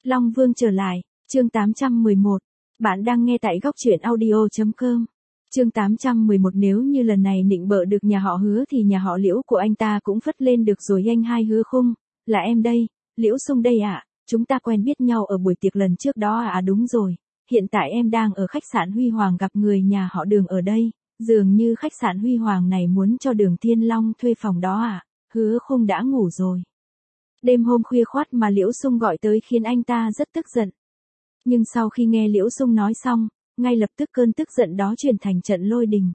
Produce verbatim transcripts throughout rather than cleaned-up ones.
Long Vương trở lại, chương tám trăm mười một. Bạn đang nghe tại góc truyện audio chấm com. Chương tám trăm mười một. Nếu như lần này nịnh bợ được nhà họ Hứa thì nhà họ Liễu của anh ta cũng phất lên được rồi. Anh hai Hứa Khung, là em đây, Liễu Xung đây ạ, à? Chúng ta quen biết nhau ở buổi tiệc lần trước đó à? À đúng rồi, hiện tại em đang ở khách sạn Huy Hoàng gặp người nhà họ Đường ở đây, dường như khách sạn Huy Hoàng này muốn cho Đường Thiên Long thuê phòng đó à? Hứa Khung đã ngủ rồi. Đêm hôm khuya khoắt mà Liễu Xung gọi tới khiến anh ta rất tức giận. Nhưng sau khi nghe Liễu Xung nói xong, ngay lập tức cơn tức giận đó chuyển thành trận lôi đình.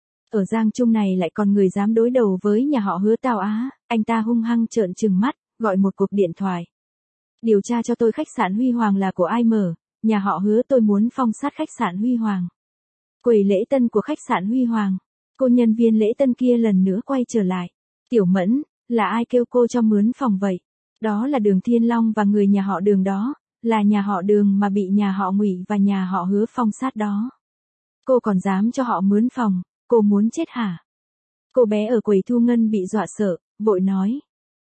Ở Giang Trung này lại còn người dám đối đầu với nhà họ Hứa tao á, anh ta hung hăng trợn trừng mắt, gọi một cuộc điện thoại. Điều tra cho tôi khách sạn Huy Hoàng là của ai mở, nhà họ Hứa tôi muốn phong sát khách sạn Huy Hoàng. Quầy lễ tân của khách sạn Huy Hoàng, cô nhân viên lễ tân kia lần nữa quay trở lại. Tiểu Mẫn, là ai kêu cô cho mướn phòng vậy? Đó là Đường Thiên Long và người nhà họ Đường đó, là nhà họ Đường mà bị nhà họ Ngụy và nhà họ Hứa phong sát đó. Cô còn dám cho họ mướn phòng, cô muốn chết hả? Cô bé ở quầy thu ngân bị dọa sợ, vội nói.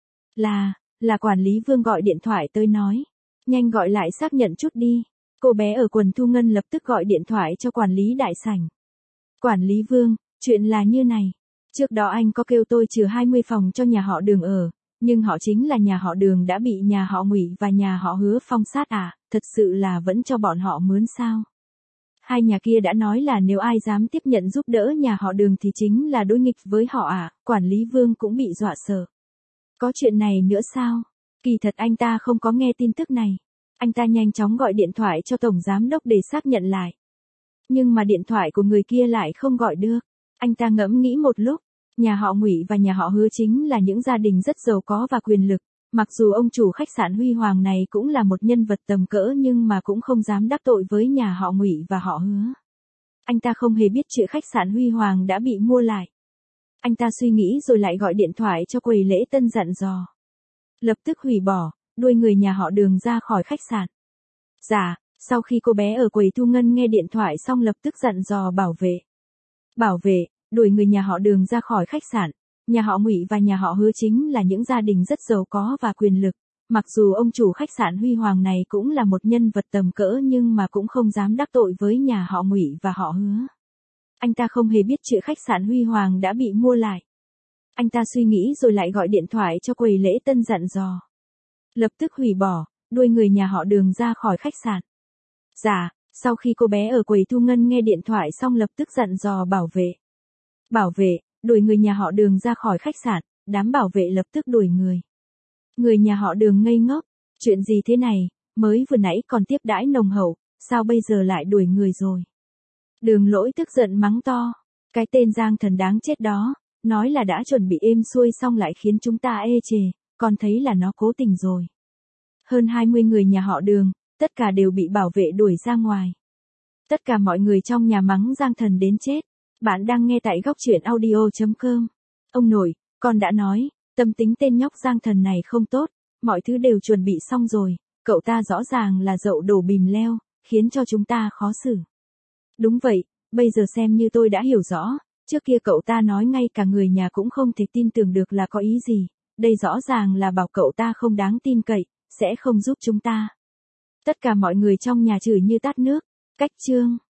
Là, là quản lý Vương gọi điện thoại tới nói. Nhanh gọi lại xác nhận chút đi. Cô bé ở quần thu ngân lập tức gọi điện thoại cho quản lý đại sảnh. Quản lý Vương, chuyện là như này. Trước đó anh có kêu tôi trừ hai mươi phòng cho nhà họ Đường ở, nhưng họ chính là nhà họ Đường đã bị nhà họ Ngụy và nhà họ Hứa phong sát à, thật sự là vẫn cho bọn họ mướn sao? Hai nhà kia đã nói là nếu ai dám tiếp nhận giúp đỡ nhà họ Đường thì chính là đối nghịch với họ à, quản lý Vương cũng bị dọa sợ. Có chuyện này nữa sao? Kỳ thật anh ta không có nghe tin tức này. Anh ta nhanh chóng gọi điện thoại cho tổng giám đốc để xác nhận lại. Nhưng mà điện thoại của người kia lại không gọi được. Anh ta ngẫm nghĩ một lúc, nhà họ Ngụy và nhà họ Hứa chính là những gia đình rất giàu có và quyền lực, mặc dù ông chủ khách sạn Huy Hoàng này cũng là một nhân vật tầm cỡ nhưng mà cũng không dám đắc tội với nhà họ Ngụy và họ Hứa. Anh ta không hề biết chuyện khách sạn Huy Hoàng đã bị mua lại. Anh ta suy nghĩ rồi lại gọi điện thoại cho quầy lễ tân dặn dò. Lập tức hủy bỏ, đuổi người nhà họ Đường ra khỏi khách sạn. Dạ, sau khi cô bé ở quầy thu ngân nghe điện thoại xong lập tức dặn dò bảo vệ. Bảo vệ, đuổi người nhà họ Đường ra khỏi khách sạn. Nhà họ Ngụy và nhà họ Hứa chính là những gia đình rất giàu có và quyền lực, mặc dù ông chủ khách sạn Huy Hoàng này cũng là một nhân vật tầm cỡ nhưng mà cũng không dám đắc tội với nhà họ Ngụy và họ Hứa. Anh ta không hề biết chuyện khách sạn Huy Hoàng đã bị mua lại. Anh ta suy nghĩ rồi lại gọi điện thoại cho quầy lễ tân dặn dò. Lập tức hủy bỏ, đuổi người nhà họ Đường ra khỏi khách sạn. Dạ, sau khi cô bé ở quầy thu ngân nghe điện thoại xong lập tức dặn dò bảo vệ. Bảo vệ, đuổi người nhà họ Đường ra khỏi khách sạn, đám bảo vệ lập tức đuổi người. Người nhà họ Đường ngây ngốc, chuyện gì thế này, mới vừa nãy còn tiếp đãi nồng hậu, sao bây giờ lại đuổi người rồi? Đường Lỗi tức giận mắng to, cái tên Giang Thần đáng chết đó, nói là đã chuẩn bị êm xuôi xong lại khiến chúng ta ê chề, còn thấy là nó cố tình rồi. Hơn hai mươi người nhà họ Đường, tất cả đều bị bảo vệ đuổi ra ngoài. Tất cả mọi người trong nhà mắng Giang Thần đến chết. Bạn đang nghe tại góc truyện audio chấm com. Ông nội, con đã nói, tâm tính tên nhóc Giang Thần này không tốt, mọi thứ đều chuẩn bị xong rồi, cậu ta rõ ràng là dậu đổ bìm leo, khiến cho chúng ta khó xử. Đúng vậy, bây giờ xem như tôi đã hiểu rõ, trước kia cậu ta nói ngay cả người nhà cũng không thể tin tưởng được là có ý gì, đây rõ ràng là bảo cậu ta không đáng tin cậy, sẽ không giúp chúng ta. Tất cả mọi người trong nhà chửi như tát nước, cách chương.